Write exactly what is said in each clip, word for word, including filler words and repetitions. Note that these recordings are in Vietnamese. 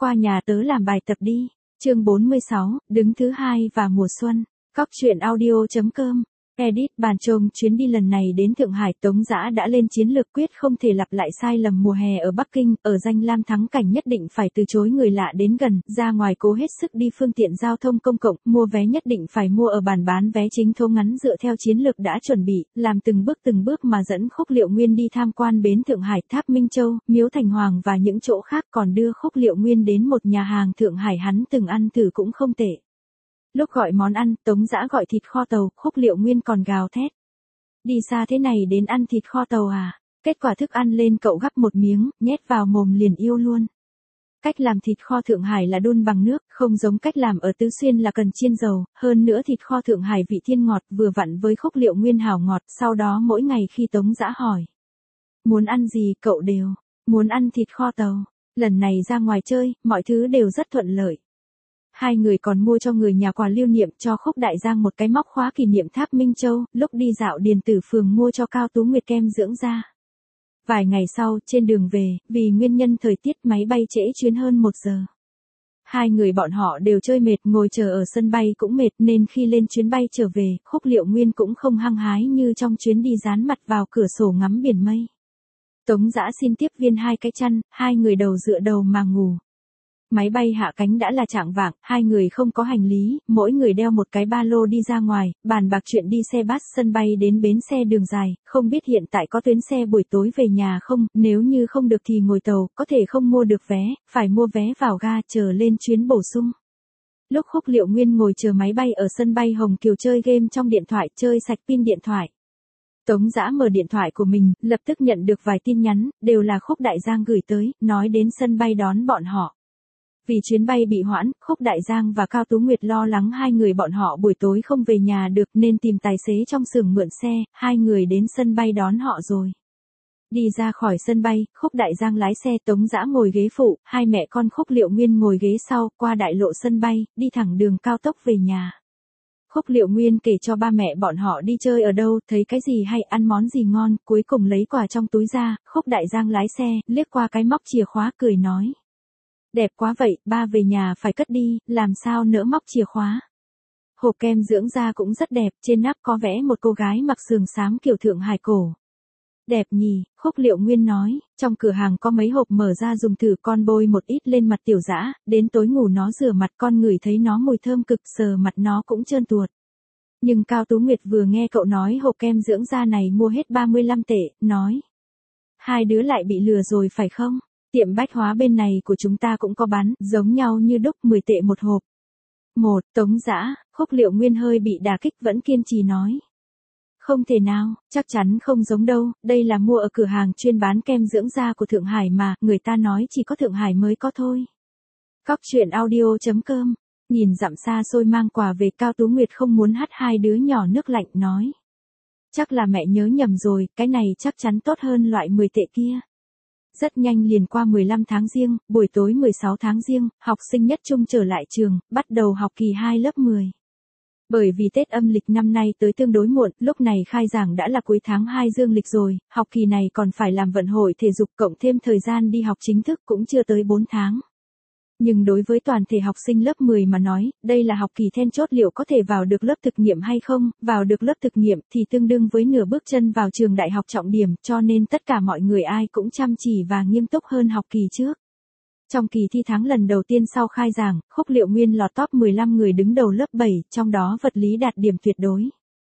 qua nhà tớ làm bài tập đi. Chương bốn mươi sáu, đứng thứ hai và mùa xuân. Cóc truyện audio chấm com. Edit bàn trông chuyến đi lần này đến Thượng Hải, Tống Dã đã lên chiến lược quyết không thể lặp lại sai lầm mùa hè ở Bắc Kinh, ở danh lam thắng cảnh nhất định phải từ chối người lạ đến gần, ra ngoài cố hết sức đi phương tiện giao thông công cộng, mua vé nhất định phải mua ở bàn bán vé chính thống ngắn dựa theo chiến lược đã chuẩn bị, làm từng bước từng bước mà dẫn Khúc Liệu Nguyên đi tham quan bến Thượng Hải, Tháp Minh Châu, Miếu Thành Hoàng và những chỗ khác, còn đưa Khúc Liệu Nguyên đến một nhà hàng Thượng Hải hắn từng ăn thử cũng không tệ. Lúc gọi món ăn, Tống Dã gọi thịt kho tàu, Khúc Liệu Nguyên còn gào thét. Đi xa thế này đến ăn thịt kho tàu à? Kết quả thức ăn lên cậu gắp một miếng, nhét vào mồm liền yêu luôn. Cách làm thịt kho Thượng Hải là đun bằng nước, không giống cách làm ở Tứ Xuyên là cần chiên dầu, hơn nữa thịt kho Thượng Hải vị thiên ngọt vừa vặn với Khúc Liệu Nguyên hảo ngọt, sau đó mỗi ngày khi Tống Dã hỏi. Muốn ăn gì cậu đều, muốn ăn thịt kho tàu, lần này ra ngoài chơi, mọi thứ đều rất thuận lợi. Hai người còn mua cho người nhà quà lưu niệm, cho Khúc Đại Giang một cái móc khóa kỷ niệm Tháp Minh Châu, lúc đi dạo Điền Tử Phường mua cho Cao Tú Nguyệt kem dưỡng da. Vài ngày sau, trên đường về, vì nguyên nhân thời tiết máy bay trễ chuyến hơn một giờ. Hai người bọn họ đều chơi mệt, ngồi chờ ở sân bay cũng mệt nên khi lên chuyến bay trở về, Khúc Liệu Nguyên cũng không hăng hái như trong chuyến đi dán mặt vào cửa sổ ngắm biển mây. Tống Dã xin tiếp viên hai cái chăn, hai người đầu dựa đầu mà ngủ. Máy bay hạ cánh đã là chạng vạng, hai người không có hành lý, mỗi người đeo một cái ba lô đi ra ngoài, bàn bạc chuyện đi xe bus sân bay đến bến xe đường dài, không biết hiện tại có tuyến xe buổi tối về nhà không, nếu như không được thì ngồi tàu, có thể không mua được vé, phải mua vé vào ga chờ lên chuyến bổ sung. Lúc Khúc Liệu Nguyên ngồi chờ máy bay ở sân bay Hồng Kiều chơi game trong điện thoại, chơi sạch pin điện thoại. Tống Dã mở điện thoại của mình, lập tức nhận được vài tin nhắn, đều là Khúc Đại Giang gửi tới, nói đến sân bay đón bọn họ. Vì chuyến bay bị hoãn, Khúc Đại Giang và Cao Tú Nguyệt lo lắng hai người bọn họ buổi tối không về nhà được nên tìm tài xế trong xưởng mượn xe, hai người đến sân bay đón họ rồi. Đi ra khỏi sân bay, Khúc Đại Giang lái xe, Tống Dã ngồi ghế phụ, hai mẹ con Khúc Liệu Nguyên ngồi ghế sau, qua đại lộ sân bay, đi thẳng đường cao tốc về nhà. Khúc Liệu Nguyên kể cho ba mẹ bọn họ đi chơi ở đâu, thấy cái gì hay, ăn món gì ngon, cuối cùng lấy quà trong túi ra, Khúc Đại Giang lái xe, liếc qua cái móc chìa khóa cười nói. Đẹp quá vậy, ba về nhà phải cất đi, làm sao nỡ móc chìa khóa. Hộp kem dưỡng da cũng rất đẹp, trên nắp có vẽ một cô gái mặc sườn xám kiểu Thượng Hải cổ. Đẹp nhỉ, Khúc Liệu Nguyên nói, trong cửa hàng có mấy hộp mở ra dùng thử, con bôi một ít lên mặt Tiểu Dã, đến tối ngủ nó rửa mặt, con ngửi thấy nó mùi thơm cực, sờ mặt nó cũng trơn tuột. Nhưng Cao Tú Nguyệt vừa nghe cậu nói hộp kem dưỡng da này mua hết ba mươi lăm tệ, nói. Hai đứa lại bị lừa rồi phải không? Tiệm bách hóa bên này của chúng ta cũng có bán, giống nhau như đúc, mười tệ một hộp. Một, Tống Dã, Khúc Liệu Nguyên hơi bị đả kích vẫn kiên trì nói. Không thể nào, chắc chắn không giống đâu, đây là mua ở cửa hàng chuyên bán kem dưỡng da của Thượng Hải mà, người ta nói chỉ có Thượng Hải mới có thôi. Cóc truyện audio chấm com, nhìn dặm xa xôi mang quà về, Cao Tú Nguyệt không muốn hắt hai đứa nhỏ nước lạnh nói. Chắc là mẹ nhớ nhầm rồi, cái này chắc chắn tốt hơn loại mười tệ kia. Rất nhanh liền qua mười lăm tháng Giêng, buổi tối mười sáu tháng Giêng, học sinh nhất trung trở lại trường, bắt đầu học kỳ hai lớp mười. Bởi vì Tết âm lịch năm nay tới tương đối muộn, lúc này khai giảng đã là cuối tháng hai dương lịch rồi, học kỳ này còn phải làm vận hội thể dục cộng thêm thời gian đi học chính thức cũng chưa tới bốn tháng. Nhưng đối với toàn thể học sinh lớp mười mà nói, đây là học kỳ then chốt, liệu có thể vào được lớp thực nghiệm hay không, vào được lớp thực nghiệm thì tương đương với nửa bước chân vào trường đại học trọng điểm, cho nên tất cả mọi người ai cũng chăm chỉ và nghiêm túc hơn học kỳ trước. Trong kỳ thi tháng lần đầu tiên sau khai giảng, Khúc Liệu Nguyên lọt top mười lăm người đứng đầu lớp bảy, trong đó vật lý đạt điểm tuyệt đối.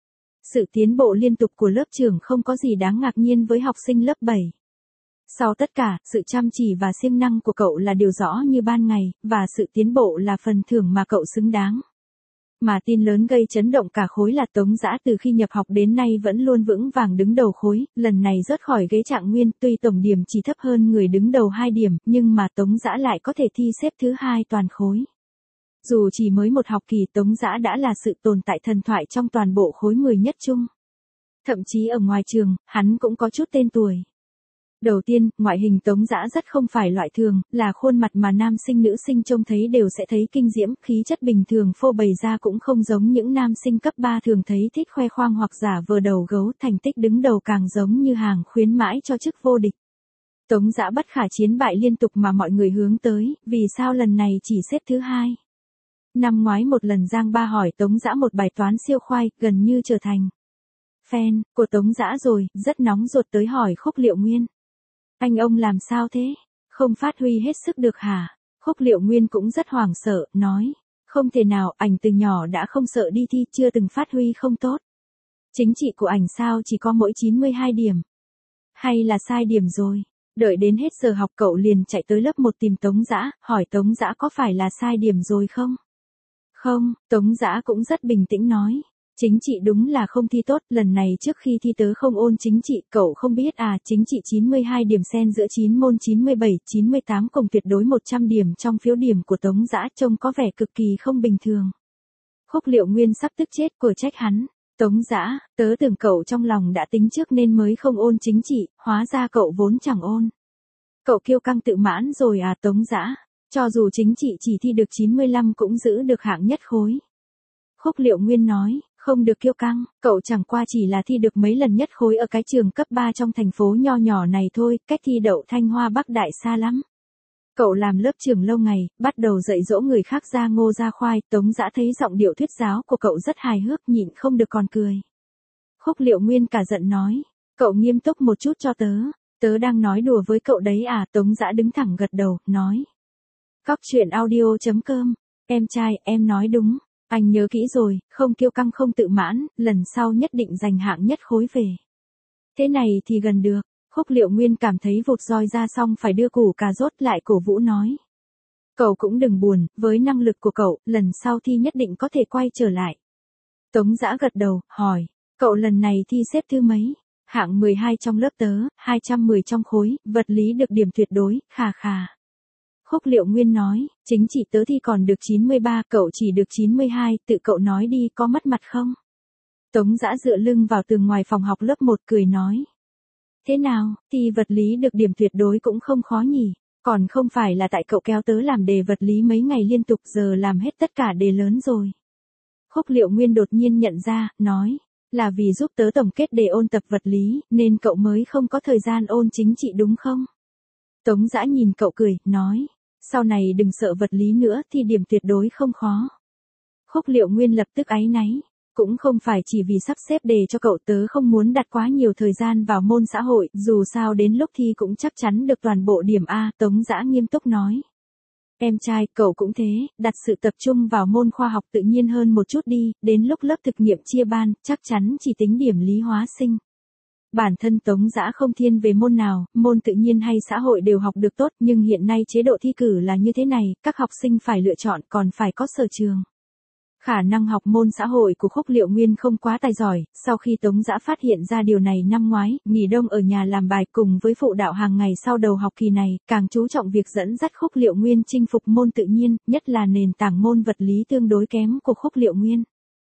Sự tiến bộ liên tục của lớp trưởng không có gì đáng ngạc nhiên với học sinh lớp bảy. Sau tất cả, sự chăm chỉ và siêng năng của cậu là điều rõ như ban ngày, và sự tiến bộ là phần thưởng mà cậu xứng đáng. Mà tin lớn gây chấn động cả khối là Tống Dã từ khi nhập học đến nay vẫn luôn vững vàng đứng đầu khối, lần này rớt khỏi ghế trạng nguyên, tuy tổng điểm chỉ thấp hơn người đứng đầu hai điểm, nhưng mà Tống Dã lại có thể thi xếp thứ hai toàn khối. Dù chỉ mới một học kỳ, Tống Dã đã là sự tồn tại thần thoại trong toàn bộ khối mười nhất trung. Thậm chí ở ngoài trường, hắn cũng có chút tên tuổi. Đầu tiên, ngoại hình Tống Dã rất không phải loại thường, là khuôn mặt mà nam sinh nữ sinh trông thấy đều sẽ thấy kinh diễm, khí chất bình thường phô bày ra cũng không giống những nam sinh cấp ba thường thấy thích khoe khoang hoặc giả vờ đầu gấu, thành tích đứng đầu càng giống như hàng khuyến mãi cho chức vô địch. Tống Dã bất khả chiến bại liên tục mà mọi người hướng tới, vì sao lần này chỉ xếp thứ hai? Năm ngoái một lần Giang Ba hỏi Tống Dã một bài toán siêu khoai, gần như trở thành fan của Tống Dã rồi, rất nóng ruột tới hỏi Khúc Liệu Nguyên. Anh ông làm sao thế? Không phát huy hết sức được hả? Khúc Liệu Nguyên cũng rất hoảng sợ, nói. Không thể nào, ảnh từ nhỏ đã không sợ đi thi, chưa từng phát huy không tốt. Chính trị của ảnh sao chỉ có mỗi chín mươi hai điểm? Hay là sai điểm rồi? Đợi đến hết giờ học cậu liền chạy tới lớp một tìm Tống Dã, hỏi Tống Dã có phải là sai điểm rồi không? Không, Tống Dã cũng rất bình tĩnh nói. Chính trị đúng là không thi tốt, lần này trước khi thi tớ không ôn chính trị, cậu không biết à, chính trị chín mươi hai điểm xen giữa chín môn chín mươi bảy, chín mươi tám cùng tuyệt đối một trăm điểm trong phiếu điểm của Tống Dã trông có vẻ cực kỳ không bình thường. Khúc Liệu Nguyên sắp tức chết của trách hắn. Tống Dã, tớ tưởng cậu trong lòng đã tính trước nên mới không ôn chính trị, hóa ra cậu vốn chẳng ôn. Cậu kiêu căng tự mãn rồi à Tống Dã, cho dù chính trị chỉ thi được chín mươi lăm cũng giữ được hạng nhất khối. Khúc Liệu Nguyên nói, không được kiêu căng, cậu chẳng qua chỉ là thi được mấy lần nhất khối ở cái trường cấp ba trong thành phố nho nhỏ này thôi, cách thi đậu Thanh Hoa Bắc Đại xa lắm. Cậu làm lớp trưởng lâu ngày, bắt đầu dạy dỗ người khác ra ngô ra khoai, Tống Dã thấy giọng điệu thuyết giáo của cậu rất hài hước, nhịn không được còn cười. Khúc Liệu Nguyên cả giận nói, cậu nghiêm túc một chút cho tớ, tớ đang nói đùa với cậu đấy à, Tống Dã đứng thẳng gật đầu, nói. Cóc truyện audio chấm com, em trai, em nói đúng, anh nhớ kỹ rồi, không kiêu căng không tự mãn, lần sau nhất định giành hạng nhất khối về. Thế này thì gần được. Khúc Liệu Nguyên cảm thấy vụt roi ra xong phải đưa củ cà rốt lại cổ vũ nói. Cậu cũng đừng buồn, với năng lực của cậu, lần sau thi nhất định có thể quay trở lại. Tống Dã gật đầu, hỏi, cậu lần này thi xếp thứ mấy? Hạng mười hai trong lớp tớ, hai trăm mười trong khối, vật lý được điểm tuyệt đối, khà khà. Khúc Liệu Nguyên nói, chính trị tớ thi còn được chín mươi ba, cậu chỉ được chín mươi hai, tự cậu nói đi có mất mặt không? Tống Dã dựa lưng vào tường ngoài phòng học lớp một cười nói. Thế nào, thi vật lý được điểm tuyệt đối cũng không khó nhỉ, còn không phải là tại cậu kéo tớ làm đề vật lý mấy ngày liên tục giờ làm hết tất cả đề lớn rồi. Khúc Liệu Nguyên đột nhiên nhận ra, nói, là vì giúp tớ tổng kết đề ôn tập vật lý, nên cậu mới không có thời gian ôn chính trị đúng không? Tống Dã nhìn cậu cười, nói, sau này đừng sợ vật lý nữa thì điểm tuyệt đối không khó. Khúc Liệu Nguyên lập tức áy náy. Cũng không phải chỉ vì sắp xếp đề cho cậu, tớ không muốn đặt quá nhiều thời gian vào môn xã hội, dù sao đến lúc thi cũng chắc chắn được toàn bộ điểm A, Tống Dã nghiêm túc nói. Em trai, cậu cũng thế, đặt sự tập trung vào môn khoa học tự nhiên hơn một chút đi, đến lúc lớp thực nghiệm chia ban, chắc chắn chỉ tính điểm lý hóa sinh. Bản thân Tống Dã không thiên về môn nào, môn tự nhiên hay xã hội đều học được tốt, nhưng hiện nay chế độ thi cử là như thế này, các học sinh phải lựa chọn còn phải có sở trường. Khả năng học môn xã hội của Khúc Liệu Nguyên không quá tài giỏi, sau khi Tống Dã phát hiện ra điều này năm ngoái, nghỉ đông ở nhà làm bài cùng với phụ đạo hàng ngày sau đầu học kỳ này, càng chú trọng việc dẫn dắt Khúc Liệu Nguyên chinh phục môn tự nhiên, nhất là nền tảng môn vật lý tương đối kém của Khúc Liệu Nguyên.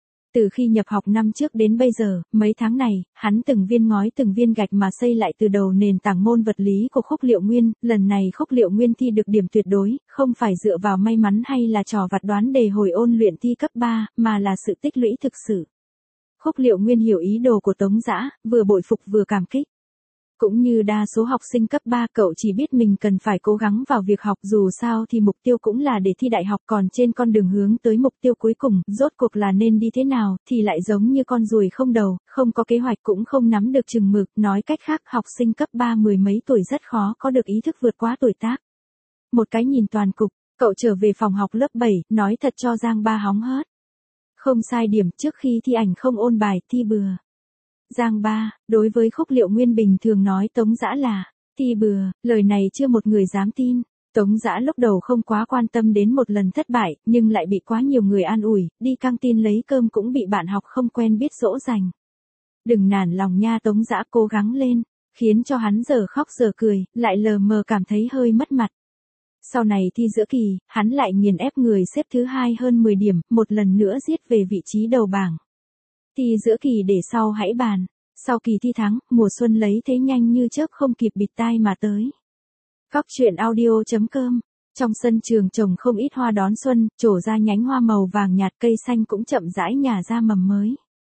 Từ khi nhập học năm trước đến bây giờ, mấy tháng này, hắn từng viên ngói từng viên gạch mà xây lại từ đầu nền tảng môn vật lý của Khúc Liệu Nguyên, lần này Khúc Liệu Nguyên thi được điểm tuyệt đối, không phải dựa vào may mắn hay là trò vặt đoán đề hồi ôn luyện thi cấp ba, mà là sự tích lũy thực sự. Khúc Liệu Nguyên hiểu ý đồ của Tống Dã, vừa bội phục vừa cảm kích. Cũng như đa số học sinh cấp ba, cậu chỉ biết mình cần phải cố gắng vào việc học, dù sao thì mục tiêu cũng là để thi đại học, còn trên con đường hướng tới mục tiêu cuối cùng, rốt cuộc là nên đi thế nào, thì lại giống như con ruồi không đầu, không có kế hoạch cũng không nắm được chừng mực, nói cách khác học sinh cấp ba mười mấy tuổi rất khó có được ý thức vượt quá tuổi tác. Một cái nhìn toàn cục, cậu trở về phòng học lớp bảy, nói thật cho Giang Ba hóng hớt. Không sai điểm, trước khi thi ảnh không ôn bài, thi bừa. Giang Ba, đối với Khúc Liệu Nguyên bình thường nói Tống Dã là, thi bừa, lời này chưa một người dám tin. Tống Dã lúc đầu không quá quan tâm đến một lần thất bại, nhưng lại bị quá nhiều người an ủi, đi căng tin lấy cơm cũng bị bạn học không quen biết dỗ dành. Đừng nản lòng nha Tống Dã, cố gắng lên, khiến cho hắn giờ khóc giờ cười, lại lờ mờ cảm thấy hơi mất mặt. Sau này thi giữa kỳ, hắn lại nghiền ép người xếp thứ hai hơn mười điểm, một lần nữa giết về vị trí đầu bảng. Thi giữa kỳ để sau hãy bàn. Sau kỳ thi thắng, mùa xuân lấy thế nhanh như chớp không kịp bịt tai mà tới. Cóc truyện audio chấm com. Trong sân trường trồng không ít hoa đón xuân, trổ ra nhánh hoa màu vàng nhạt, cây xanh cũng chậm rãi nhả ra mầm mới.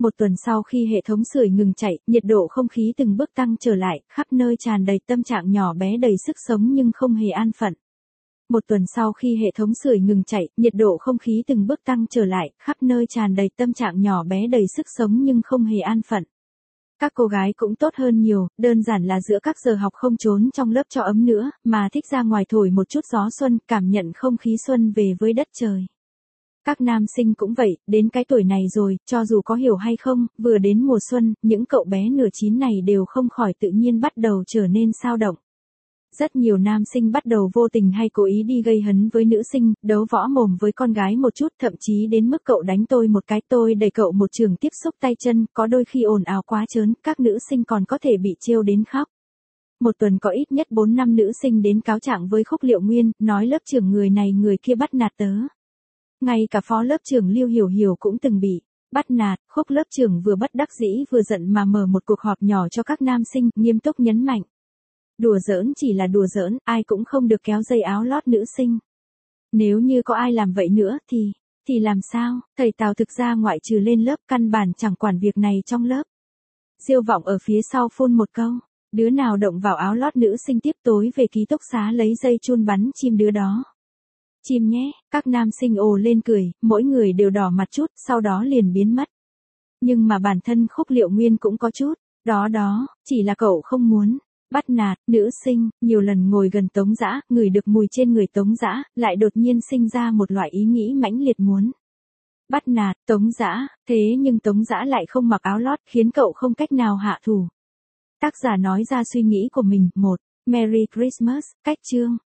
Một tuần sau khi hệ thống sưởi ngừng chạy, nhiệt độ không khí từng bước tăng trở lại, khắp nơi tràn đầy tâm trạng nhỏ bé đầy sức sống nhưng không hề an phận. Một tuần sau khi hệ thống sưởi ngừng chạy, nhiệt độ không khí từng bước tăng trở lại, khắp nơi tràn đầy tâm trạng nhỏ bé đầy sức sống nhưng không hề an phận. Các cô gái cũng tốt hơn nhiều, đơn giản là giữa các giờ học không trốn trong lớp cho ấm nữa, mà thích ra ngoài thổi một chút gió xuân, cảm nhận không khí xuân về với đất trời. Các nam sinh cũng vậy, đến cái tuổi này rồi, cho dù có hiểu hay không, vừa đến mùa xuân, những cậu bé nửa chín này đều không khỏi tự nhiên bắt đầu trở nên xao động. Rất nhiều nam sinh bắt đầu vô tình hay cố ý đi gây hấn với nữ sinh, đấu võ mồm với con gái một chút, thậm chí đến mức cậu đánh tôi một cái, tôi đẩy cậu một trường tiếp xúc tay chân, có đôi khi ồn ào quá trớn, các nữ sinh còn có thể bị trêu đến khóc. Một tuần có ít nhất bốn năm nữ sinh đến cáo trạng với Khúc Liệu Nguyên, nói lớp trưởng người này người kia bắt nạt tớ. Ngay cả phó lớp trưởng Lưu Hiểu Hiểu cũng từng bị bắt nạt. Khúc lớp trưởng vừa bất đắc dĩ vừa giận mà mở một cuộc họp nhỏ cho các nam sinh, nghiêm túc nhấn mạnh. Đùa giỡn chỉ là đùa giỡn, ai cũng không được kéo dây áo lót nữ sinh. Nếu như có ai làm vậy nữa thì, thì làm sao? Thầy Tào thực ra ngoại trừ lên lớp căn bản chẳng quản việc này trong lớp. Diêu Vọng ở phía sau phun một câu, đứa nào động vào áo lót nữ sinh tiếp tối về ký túc xá lấy dây chun bắn chim đứa đó. Chim nhé, các nam sinh ồ lên cười, mỗi người đều đỏ mặt chút, sau đó liền biến mất. Nhưng mà bản thân Khúc Liệu Nguyên cũng có chút, đó đó, chỉ là cậu không muốn bắt nạt nữ sinh. Nhiều lần ngồi gần Tống Dã, ngửi được mùi trên người Tống Dã, lại đột nhiên sinh ra một loại ý nghĩ mãnh liệt muốn bắt nạt Tống Dã, thế nhưng Tống Dã lại không mặc áo lót, khiến cậu không cách nào hạ thủ. Tác giả nói ra suy nghĩ của mình. Một. Merry Christmas, cách chương.